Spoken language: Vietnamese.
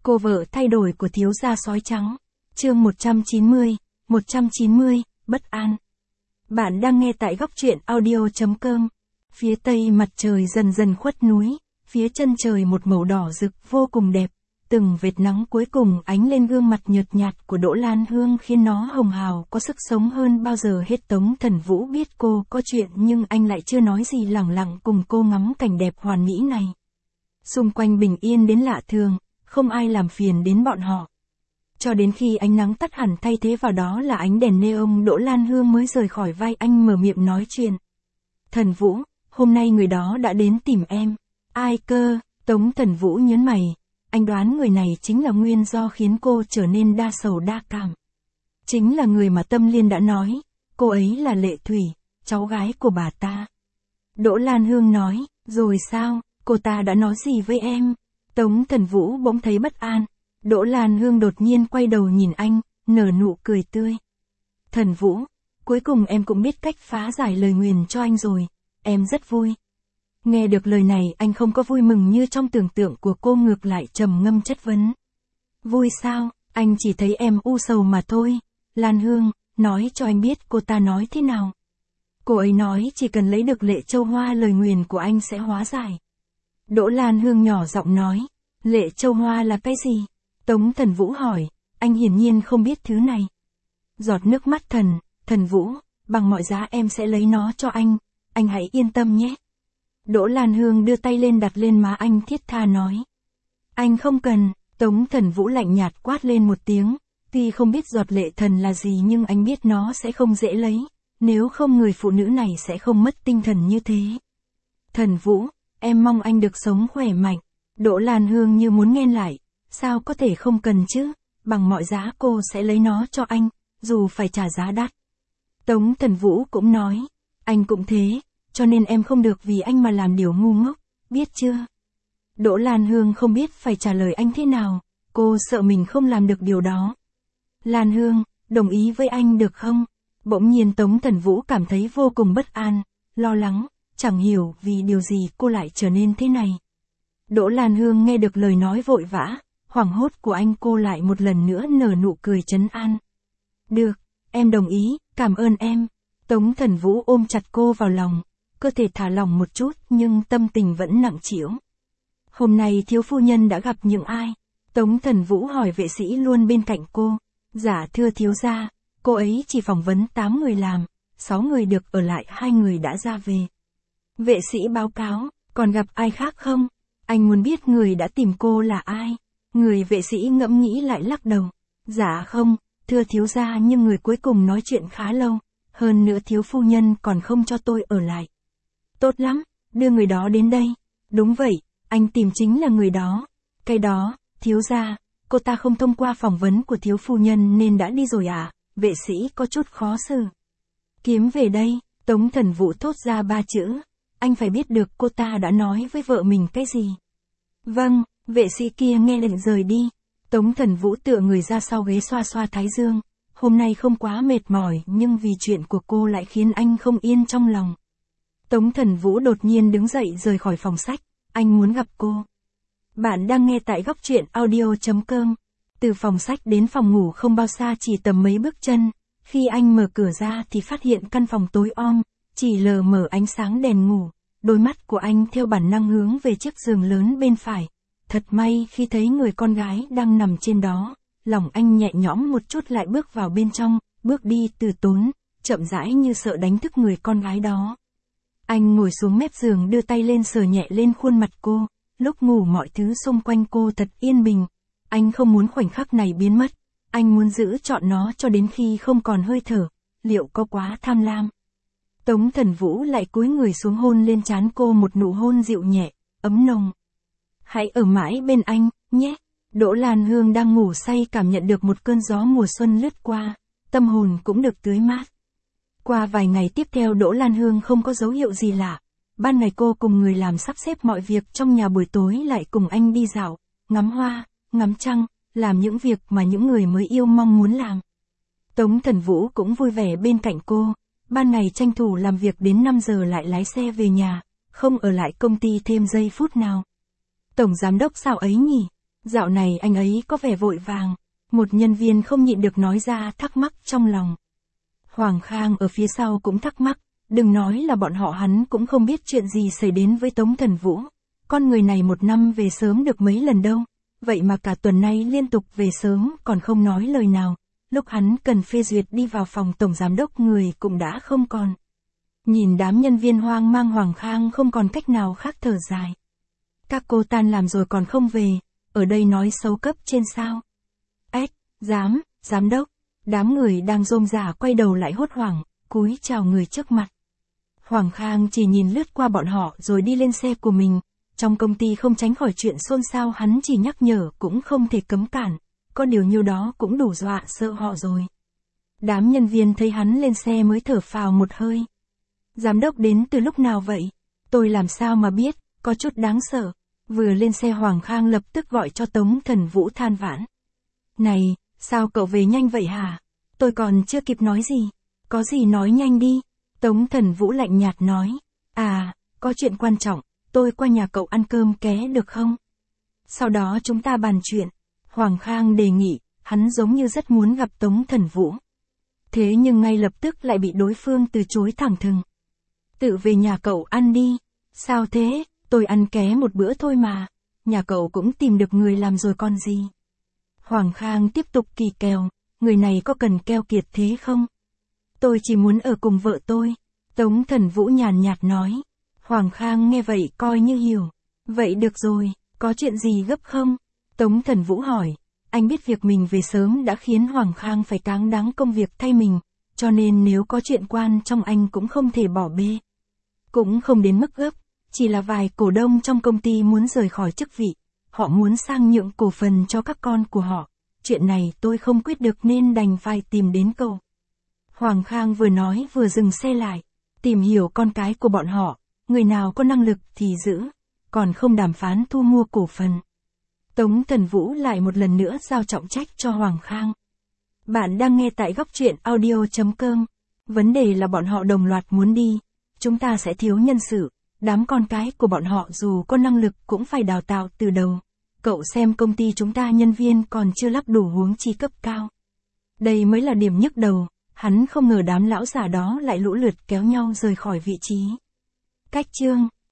Cô vợ thay đổi của thiếu gia sói trắng. Chương 190, bất an. Bạn đang nghe tại góc truyện audio.com. Phía tây mặt trời dần dần khuất núi, phía chân trời một màu đỏ rực vô cùng đẹp. Từng vệt nắng cuối cùng ánh lên gương mặt nhợt nhạt của Đỗ Lan Hương khiến nó hồng hào có sức sống hơn bao giờ hết. Tống Thần Vũ biết cô có chuyện nhưng anh lại chưa nói gì, lẳng lặng cùng cô ngắm cảnh đẹp hoàn mỹ này. Xung quanh bình yên đến lạ thường, không ai làm phiền đến bọn họ. Cho đến khi ánh nắng tắt hẳn thay thế vào đó là ánh đèn neon, Đỗ Lan Hương mới rời khỏi vai anh mở miệng nói chuyện. Thần Vũ, hôm nay người đó đã đến tìm em. Ai cơ? Tống Thần Vũ nhớn mày. Anh đoán người này chính là nguyên do khiến cô trở nên đa sầu đa cảm. Chính là người mà Tâm Liên đã nói, cô ấy là Lệ Thủy, cháu gái của bà ta. Đỗ Lan Hương nói, rồi sao, cô ta đã nói gì với em? Tống Thần Vũ bỗng thấy bất an. Đỗ Lan Hương đột nhiên quay đầu nhìn anh, nở nụ cười tươi. Thần Vũ, cuối cùng em cũng biết cách phá giải lời nguyền cho anh rồi, em rất vui. Nghe được lời này anh không có vui mừng như trong tưởng tượng của cô, ngược lại trầm ngâm chất vấn. Vui sao, anh chỉ thấy em u sầu mà thôi. Lan Hương, nói cho anh biết cô ta nói thế nào. Cô ấy nói chỉ cần lấy được Lệ Châu Hoa lời nguyền của anh sẽ hóa giải. Đỗ Lan Hương nhỏ giọng nói, Lệ Châu Hoa là cái gì? Tống Thần Vũ hỏi, anh hiển nhiên không biết thứ này. Giọt nước mắt Thần Vũ, bằng mọi giá em sẽ lấy nó cho anh hãy yên tâm nhé. Đỗ Lan Hương đưa tay lên đặt lên má anh thiết tha nói. Anh không cần. Tống Thần Vũ lạnh nhạt quát lên một tiếng, tuy không biết giọt lệ thần là gì nhưng anh biết nó sẽ không dễ lấy, nếu không người phụ nữ này sẽ không mất tinh thần như thế. Thần Vũ, em mong anh được sống khỏe mạnh. Đỗ Lan Hương như muốn nghe lại, sao có thể không cần chứ, bằng mọi giá cô sẽ lấy nó cho anh, dù phải trả giá đắt. Tống Thần Vũ cũng nói, anh cũng thế, cho nên em không được vì anh mà làm điều ngu ngốc, biết chưa? Đỗ Lan Hương không biết phải trả lời anh thế nào, cô sợ mình không làm được điều đó. Lan Hương, đồng ý với anh được không? Bỗng nhiên Tống Thần Vũ cảm thấy vô cùng bất an, lo lắng, chẳng hiểu vì điều gì cô lại trở nên thế này. Đỗ Lan Hương nghe được lời nói vội vã, hoảng hốt của anh, cô lại một lần nữa nở nụ cười trấn an. Được, em đồng ý, cảm ơn em. Tống Thần Vũ ôm chặt cô vào lòng, cơ thể thả lỏng một chút nhưng tâm tình vẫn nặng trĩu. Hôm nay thiếu phu nhân đã gặp những ai? Tống Thần Vũ hỏi vệ sĩ luôn bên cạnh cô. Dạ thưa thiếu gia, cô ấy chỉ phỏng vấn 8 người làm, 6 người được ở lại, 2 người đã ra về. Vệ sĩ báo cáo, còn gặp ai khác không? Anh muốn biết người đã tìm cô là ai? Người vệ sĩ ngẫm nghĩ lại lắc đầu. Dạ không, thưa thiếu gia, nhưng người cuối cùng nói chuyện khá lâu. Hơn nữa thiếu phu nhân còn không cho tôi ở lại. Tốt lắm, đưa người đó đến đây. Đúng vậy, anh tìm chính là người đó. Cái đó, thiếu gia, cô ta không thông qua phỏng vấn của thiếu phu nhân nên đã đi rồi à? Vệ sĩ có chút khó xử. Kiếm về đây, Tống Thần Vũ thốt ra 3 chữ. Anh phải biết được cô ta đã nói với vợ mình cái gì. Vâng, vệ sĩ kia nghe lệnh rời đi. Tống Thần Vũ tựa người ra sau ghế xoa xoa thái dương. Hôm nay không quá mệt mỏi nhưng vì chuyện của cô lại khiến anh không yên trong lòng. Tống Thần Vũ đột nhiên đứng dậy rời khỏi phòng sách. Anh muốn gặp cô. Bạn đang nghe tại góc truyện audio.com. Từ phòng sách đến phòng ngủ không bao xa, chỉ tầm mấy bước chân. Khi anh mở cửa ra thì phát hiện căn phòng tối om, chỉ lờ mờ ánh sáng đèn ngủ. Đôi mắt của anh theo bản năng hướng về chiếc giường lớn bên phải. Thật may khi thấy người con gái đang nằm trên đó, lòng anh nhẹ nhõm một chút, lại bước vào bên trong, bước đi từ tốn, chậm rãi như sợ đánh thức người con gái đó. Anh ngồi xuống mép giường đưa tay lên sờ nhẹ lên khuôn mặt cô, lúc ngủ mọi thứ xung quanh cô thật yên bình. Anh không muốn khoảnh khắc này biến mất, anh muốn giữ trọn nó cho đến khi không còn hơi thở, liệu có quá tham lam? Tống Thần Vũ lại cúi người xuống hôn lên trán cô một nụ hôn dịu nhẹ, ấm nồng. Hãy ở mãi bên anh, nhé. Đỗ Lan Hương đang ngủ say cảm nhận được một cơn gió mùa xuân lướt qua, tâm hồn cũng được tưới mát. Qua vài ngày tiếp theo Đỗ Lan Hương không có dấu hiệu gì lạ. Ban ngày cô cùng người làm sắp xếp mọi việc trong nhà, buổi tối lại cùng anh đi dạo, ngắm hoa, ngắm trăng, làm những việc mà những người mới yêu mong muốn làm. Tống Thần Vũ cũng vui vẻ bên cạnh cô. Ban ngày tranh thủ làm việc đến 5 giờ lại lái xe về nhà, không ở lại công ty thêm giây phút nào. Tổng giám đốc sao ấy nhỉ? Dạo này anh ấy có vẻ vội vàng. Một nhân viên không nhịn được nói ra thắc mắc trong lòng. Hoàng Khang ở phía sau cũng thắc mắc, đừng nói là bọn họ, hắn cũng không biết chuyện gì xảy đến với Tống Thần Vũ. Con người này một năm về sớm được mấy lần đâu, vậy mà cả tuần nay liên tục về sớm còn không nói lời nào. Lúc hắn cần phê duyệt đi vào phòng tổng giám đốc người cũng đã không còn. Nhìn đám nhân viên hoang mang, Hoàng Khang không còn cách nào khác thở dài. Các cô tan làm rồi còn không về, ở đây nói xấu cấp trên sao? Giám đốc, đám người đang rôm rả quay đầu lại hốt hoảng, cúi chào người trước mặt. Hoàng Khang chỉ nhìn lướt qua bọn họ rồi đi lên xe của mình. Trong công ty không tránh khỏi chuyện xôn xao, hắn chỉ nhắc nhở cũng không thể cấm cản, có điều nhiêu đó cũng đủ dọa sợ họ rồi. Đám nhân viên thấy hắn lên xe mới thở phào một hơi. Giám đốc đến từ lúc nào vậy? Tôi làm sao mà biết, có chút đáng sợ. Vừa lên xe Hoàng Khang lập tức gọi cho Tống Thần Vũ than vãn. Này, sao cậu về nhanh vậy hả? Tôi còn chưa kịp nói gì. Có gì nói nhanh đi. Tống Thần Vũ lạnh nhạt nói. Có chuyện quan trọng, tôi qua nhà cậu ăn cơm ké được không? Sau đó chúng ta bàn chuyện. Hoàng Khang đề nghị, hắn giống như rất muốn gặp Tống Thần Vũ. Thế nhưng ngay lập tức lại bị đối phương từ chối thẳng thừng. Tự về nhà cậu ăn đi. Sao thế, tôi ăn ké một bữa thôi mà. Nhà cậu cũng tìm được người làm rồi còn gì. Hoàng Khang tiếp tục kỳ kèo, người này có cần keo kiệt thế không? Tôi chỉ muốn ở cùng vợ tôi. Tống Thần Vũ nhàn nhạt nói. Hoàng Khang nghe vậy coi như hiểu. Vậy được rồi, có chuyện gì gấp không? Tống Thần Vũ hỏi. Anh biết việc mình về sớm đã khiến Hoàng Khang phải cáng đáng công việc thay mình, cho nên nếu có chuyện quan trọng anh cũng không thể bỏ bê. Cũng không đến mức gấp, chỉ là vài cổ đông trong công ty muốn rời khỏi chức vị. Họ muốn sang nhượng cổ phần cho các con của họ. Chuyện này tôi không quyết được nên đành phải tìm đến cậu. Hoàng Khang vừa nói vừa dừng xe lại. Tìm hiểu con cái của bọn họ, người nào có năng lực thì giữ, còn không đàm phán thu mua cổ phần. Tống Thần Vũ lại một lần nữa giao trọng trách cho Hoàng Khang. Bạn đang nghe tại góc truyện audio.com. Vấn đề là bọn họ đồng loạt muốn đi. Chúng ta sẽ thiếu nhân sự. Đám con cái của bọn họ dù có năng lực cũng phải đào tạo từ đầu. Cậu xem công ty chúng ta nhân viên còn chưa lắp đủ huống chi cấp cao. Đây mới là điểm nhức đầu. Hắn không ngờ đám lão già đó lại lũ lượt kéo nhau rời khỏi vị trí. Cách chương